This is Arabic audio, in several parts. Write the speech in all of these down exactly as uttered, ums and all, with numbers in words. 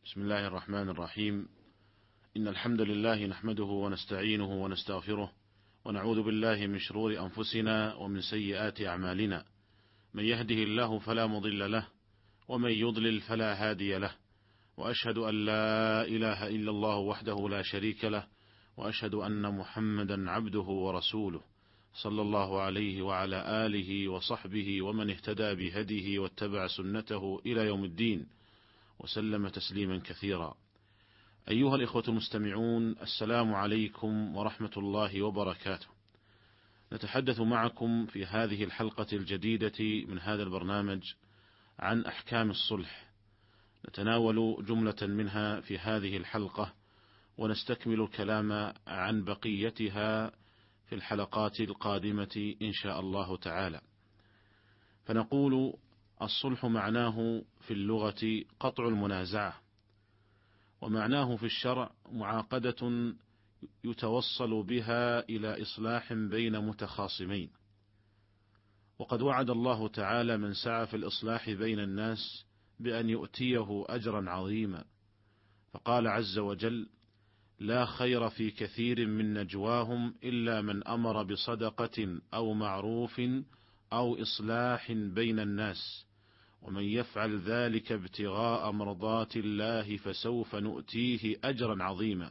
بسم الله الرحمن الرحيم. إن الحمد لله نحمده ونستعينه ونستغفره ونعوذ بالله من شرور أنفسنا ومن سيئات أعمالنا، من يهده الله فلا مضل له ومن يضلل فلا هادي له، وأشهد أن لا إله إلا الله وحده لا شريك له، وأشهد أن محمدا عبده ورسوله صلى الله عليه وعلى آله وصحبه ومن اهتدى بهديه واتبع سنته إلى يوم الدين، وسلم تسليما كثيرا. أيها الإخوة المستمعون، السلام عليكم ورحمة الله وبركاته. نتحدث معكم في هذه الحلقة الجديدة من هذا البرنامج عن أحكام الصلح، نتناول جملة منها في هذه الحلقة، ونستكمل الكلام عن بقيتها في الحلقات القادمة إن شاء الله تعالى. فنقول: الصلح معناه في اللغة قطع المنازعة، ومعناه في الشرع معاقدة يتوصل بها إلى إصلاح بين متخاصمين. وقد وعد الله تعالى من سعى في الإصلاح بين الناس بأن يؤتيه أجرا عظيما، فقال عز وجل: لا خير في كثير من نجواهم إلا من أمر بصدقة أو معروف أو إصلاح بين الناس، ومن يفعل ذلك ابتغاء مرضات الله فسوف نؤتيه أجرا عظيما.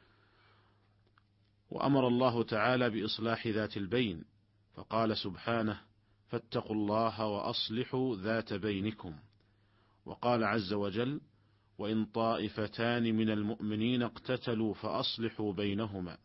وأمر الله تعالى بإصلاح ذات البين، فقال سبحانه: فاتقوا الله وأصلحوا ذات بينكم. وقال عز وجل: وإن طائفتان من المؤمنين اقتتلوا فأصلحوا بينهما.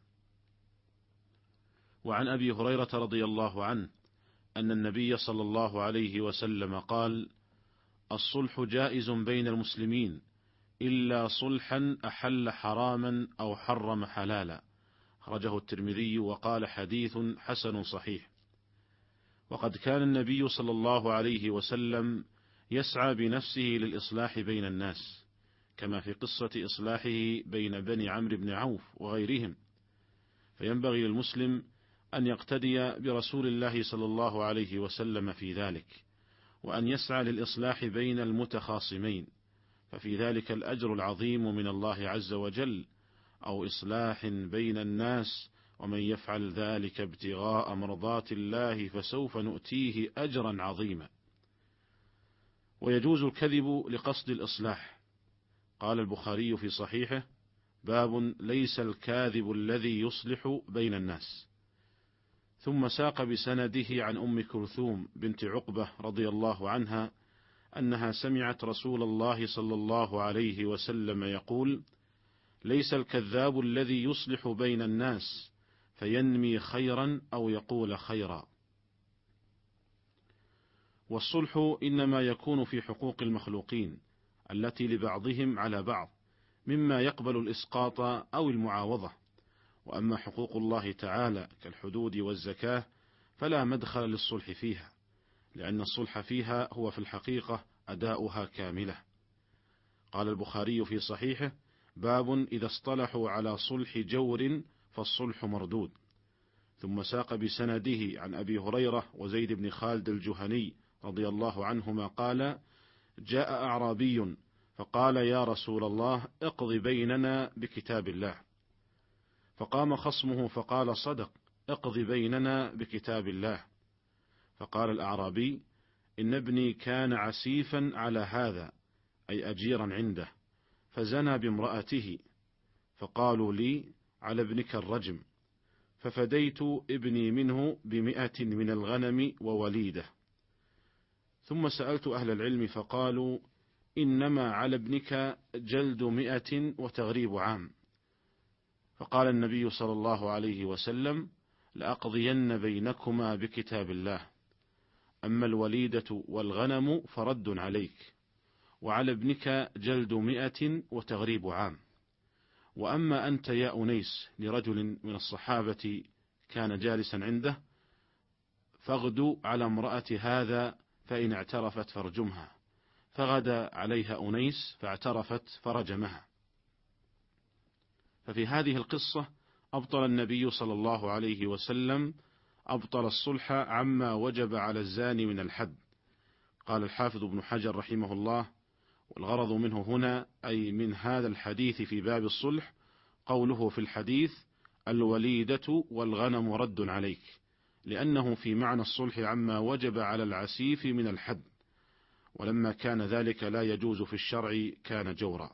وعن أبي هريرة رضي الله عنه أن النبي صلى الله عليه وسلم قال: الصلح جائز بين المسلمين إلا صلحا أحل حراما أو حرم حلالا، أخرجه الترمذي وقال: حديث حسن صحيح. وقد كان النبي صلى الله عليه وسلم يسعى بنفسه للإصلاح بين الناس، كما في قصة إصلاحه بين بني عمرو بن عوف وغيرهم، فينبغي للمسلم أن يقتدي برسول الله صلى الله عليه وسلم في ذلك، وأن يسعى للإصلاح بين المتخاصمين، ففي ذلك الأجر العظيم من الله عز وجل، أو إصلاح بين الناس، ومن يفعل ذلك ابتغاء مرضات الله فسوف نؤتيه أجرا عظيما. ويجوز الكذب لقصد الإصلاح. قال البخاري في صحيحه: باب ليس الكاذب الذي يصلح بين الناس. ثم ساق بسنده عن أم كلثوم بنت عقبة رضي الله عنها أنها سمعت رسول الله صلى الله عليه وسلم يقول: ليس الكذاب الذي يصلح بين الناس فينمي خيرا أو يقول خيرا. والصلح إنما يكون في حقوق المخلوقين التي لبعضهم على بعض، مما يقبل الإسقاط أو المعاوضة. وأما حقوق الله تعالى كالحدود والزكاة فلا مدخل للصلح فيها، لأن الصلح فيها هو في الحقيقة أداؤها كاملة. قال البخاري في صحيحه: باب إذا اصطلحوا على صلح جور فالصلح مردود. ثم ساق بسنده عن أبي هريرة وزيد بن خالد الجهني رضي الله عنهما قال: جاء أعرابي فقال: يا رسول الله، اقض بيننا بكتاب الله. فقام خصمه فقال: صدق، اقض بيننا بكتاب الله. فقال الأعرابي: إن ابني كان عسيفا على هذا، أي أجيرا عنده، فزنى بامرأته، فقالوا لي: على ابنك الرجم، ففديت ابني منه بمئة من الغنم ووليده. ثم سألت أهل العلم فقالوا: إنما على ابنك جلد مئة وتغريب عام. فقال النبي صلى الله عليه وسلم: لأقضين بينكما بكتاب الله، أما الوليدة والغنم فرد عليك، وعلى ابنك جلد مئة وتغريب عام. وأما أنت يا أنيس، لرجل من الصحابة كان جالسا عنده، فاغدو على امرأة هذا، فإن اعترفت فارجمها. فغدا عليها أنيس فاعترفت فرجمها. ففي هذه القصة أبطل النبي صلى الله عليه وسلم أبطل الصلح عما وجب على الزاني من الحد. قال الحافظ ابن حجر رحمه الله: والغرض منه هنا أي من هذا الحديث في باب الصلح قوله في الحديث: الوليدة والغنم رد عليك، لأنه في معنى الصلح عما وجب على العسيف من الحد، ولما كان ذلك لا يجوز في الشرع كان جورا.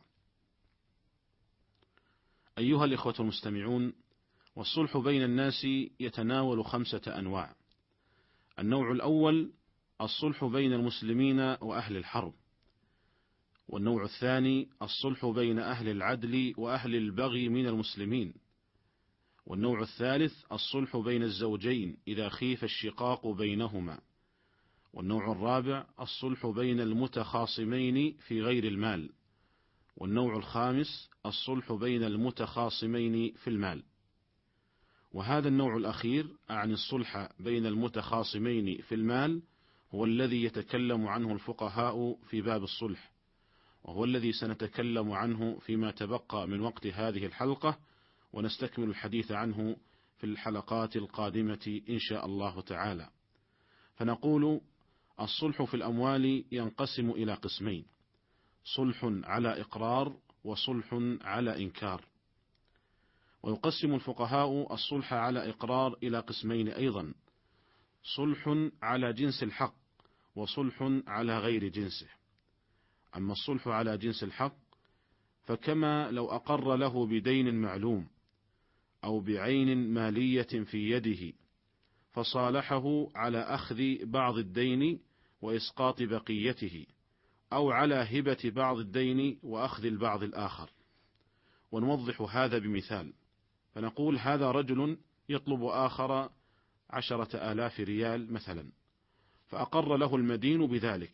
أيها الإخوة المستمعون، والصلح بين الناس يتناول خمسة أنواع. النوع الأول الصلح بين المسلمين وأهل الحرب، والنوع الثاني الصلح بين أهل العدل وأهل البغي من المسلمين، والنوع الثالث الصلح بين الزوجين إذا خيف الشقاق بينهما، والنوع الرابع الصلح بين المتخاصمين في غير المال، والنوع الخامس الصلح بين المتخاصمين في المال. وهذا النوع الأخير أعني الصلح بين المتخاصمين في المال هو الذي يتكلم عنه الفقهاء في باب الصلح، وهو الذي سنتكلم عنه فيما تبقى من وقت هذه الحلقة، ونستكمل الحديث عنه في الحلقات القادمة إن شاء الله تعالى. فنقول: الصلح في الأموال ينقسم إلى قسمين: صلح على إقرار وصلح على إنكار. ويقسم الفقهاء الصلح على إقرار إلى قسمين أيضا: صلح على جنس الحق وصلح على غير جنسه. أما الصلح على جنس الحق فكما لو أقر له بدين معلوم أو بعين مالية في يده فصالحه على أخذ بعض الدين وإسقاط بقيته، أو على هبة بعض الدين وأخذ البعض الآخر. ونوضح هذا بمثال، فنقول: هذا رجل يطلب آخر عشرة آلاف ريال مثلا، فأقر له المدين بذلك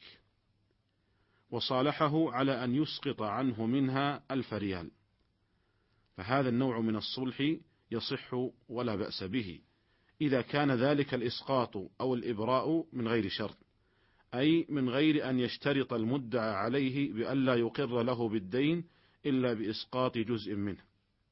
وصالحه على أن يسقط عنه منها ألف ريال، فهذا النوع من الصلح يصح ولا بأس به إذا كان ذلك الإسقاط أو الإبراء من غير شرط، أي من غير أن يشترط المدعى عليه بألا يقر له بالدين إلا بإسقاط جزء منه.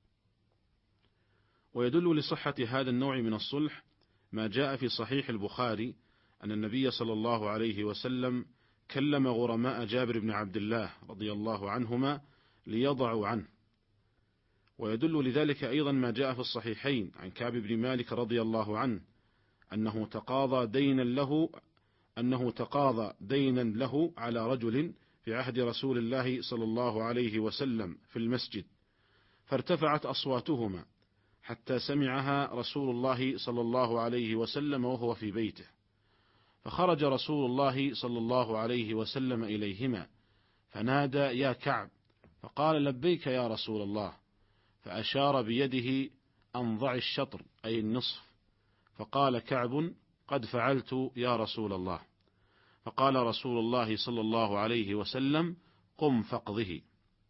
ويدل لصحة هذا النوع من الصلح ما جاء في صحيح البخاري أن النبي صلى الله عليه وسلم كلم غرماء جابر بن عبد الله رضي الله عنهما ليضعوا عنه. ويدل لذلك أيضا ما جاء في الصحيحين عن كعب بن مالك رضي الله عنه أنه تقاضى دينا له أنه تقاضى دينا له على رجل في عهد رسول الله صلى الله عليه وسلم في المسجد، فارتفعت أصواتهما حتى سمعها رسول الله صلى الله عليه وسلم وهو في بيته، فخرج رسول الله صلى الله عليه وسلم إليهما فنادى: يا كعب، فقال: لبيك يا رسول الله، فأشار بيده أن ضع الشطر أي النصف، فقال كعب: قد فعلت يا رسول الله. فقال رسول الله صلى الله عليه وسلم: قم فاقضه.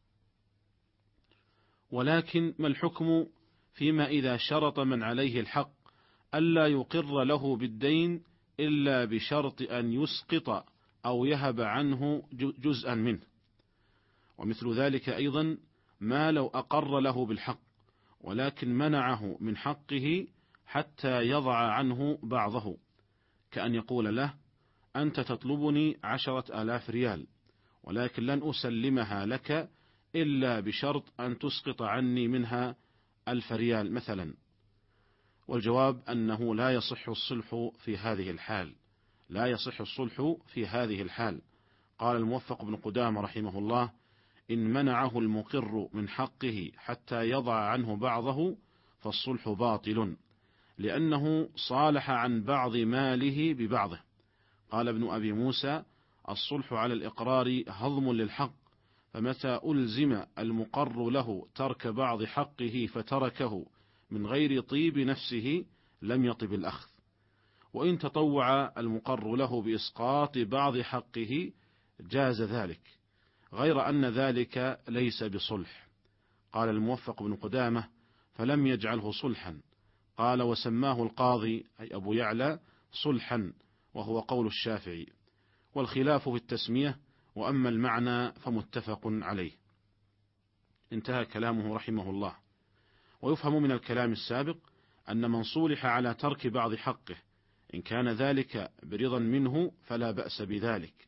ولكن ما الحكم فيما إذا شرط من عليه الحق ألا يقر له بالدين إلا بشرط أن يسقط أو يهب عنه جزءا منه؟ ومثل ذلك أيضا ما لو أقر له بالحق ولكن منعه من حقه حتى يضع عنه بعضه، كأن يقول له: أنت تطلبني عشرة آلاف ريال ولكن لن أسلمها لك إلا بشرط أن تسقط عني منها ألف ريال مثلا. والجواب أنه لا يصح الصلح في هذه الحال، لا يصح الصلح في هذه الحال. قال الموفق بن قدامة رحمه الله: إن منعه المقر من حقه حتى يضع عنه بعضه فالصلح باطل، لأنه صالح عن بعض ماله ببعضه. قال ابن أبي موسى: الصلح على الإقرار هضم للحق، فمتى ألزم المقر له ترك بعض حقه فتركه من غير طيب نفسه لم يطب الأخذ، وإن تطوع المقر له بإسقاط بعض حقه جاز ذلك، غير أن ذلك ليس بصلح. قال الموفق بن قدامة: فلم يجعله صلحا. قال: وسماه القاضي أي أبو يعلى صلحا، وهو قول الشافعي، والخلاف في التسمية، وأما المعنى فمتفق عليه. انتهى كلامه رحمه الله. ويفهم من الكلام السابق أن من صولح على ترك بعض حقه إن كان ذلك برضا منه فلا بأس بذلك،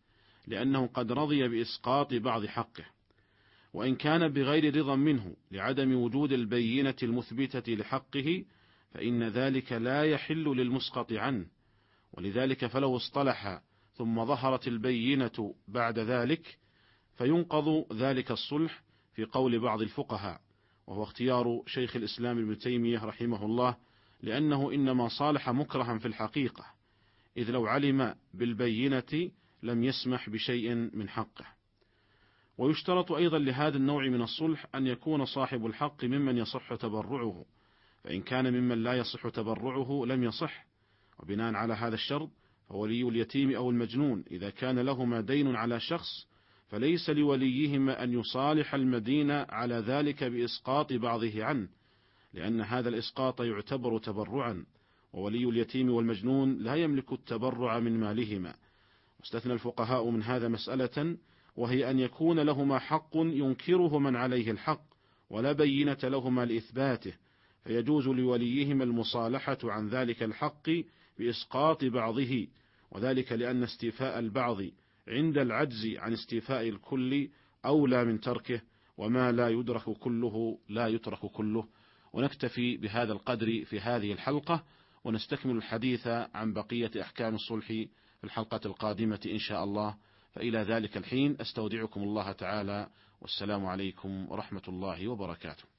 لأنه قد رضي بإسقاط بعض حقه، وإن كان بغير رضا منه لعدم وجود البينة المثبتة لحقه فإن ذلك لا يحل للمسقط عنه. ولذلك فلو اصطلح ثم ظهرت البينة بعد ذلك فينقض ذلك الصلح في قول بعض الفقهاء، وهو اختيار شيخ الإسلام ابن تيمية رحمه الله، لأنه إنما صالح مكرها في الحقيقة، إذ لو علم بالبينة لم يسمح بشيء من حقه. ويشترط أيضا لهذا النوع من الصلح أن يكون صاحب الحق ممن يصح تبرعه، فإن كان ممن لا يصح تبرعه لم يصح. وبناء على هذا الشرط فولي اليتيم أو المجنون إذا كان لهما دين على شخص فليس لوليهما أن يصالح المدين على ذلك بإسقاط بعضه عنه، لأن هذا الإسقاط يعتبر تبرعا، وولي اليتيم والمجنون لا يملك التبرع من مالهما. واستثنى الفقهاء من هذا مسألة، وهي أن يكون لهما حق ينكره من عليه الحق ولا بينة لهما لإثباته، فيجوز لوليهما المصالحة عن ذلك الحق بإسقاط بعضه، وذلك لأن استيفاء البعض عند العجز عن استيفاء الكل أولى من تركه، وما لا يدرك كله لا يترك كله. ونكتفي بهذا القدر في هذه الحلقة، ونستكمل الحديث عن بقية أحكام الصلح في الحلقة القادمة إن شاء الله. فإلى ذلك الحين أستودعكم الله تعالى، والسلام عليكم ورحمة الله وبركاته.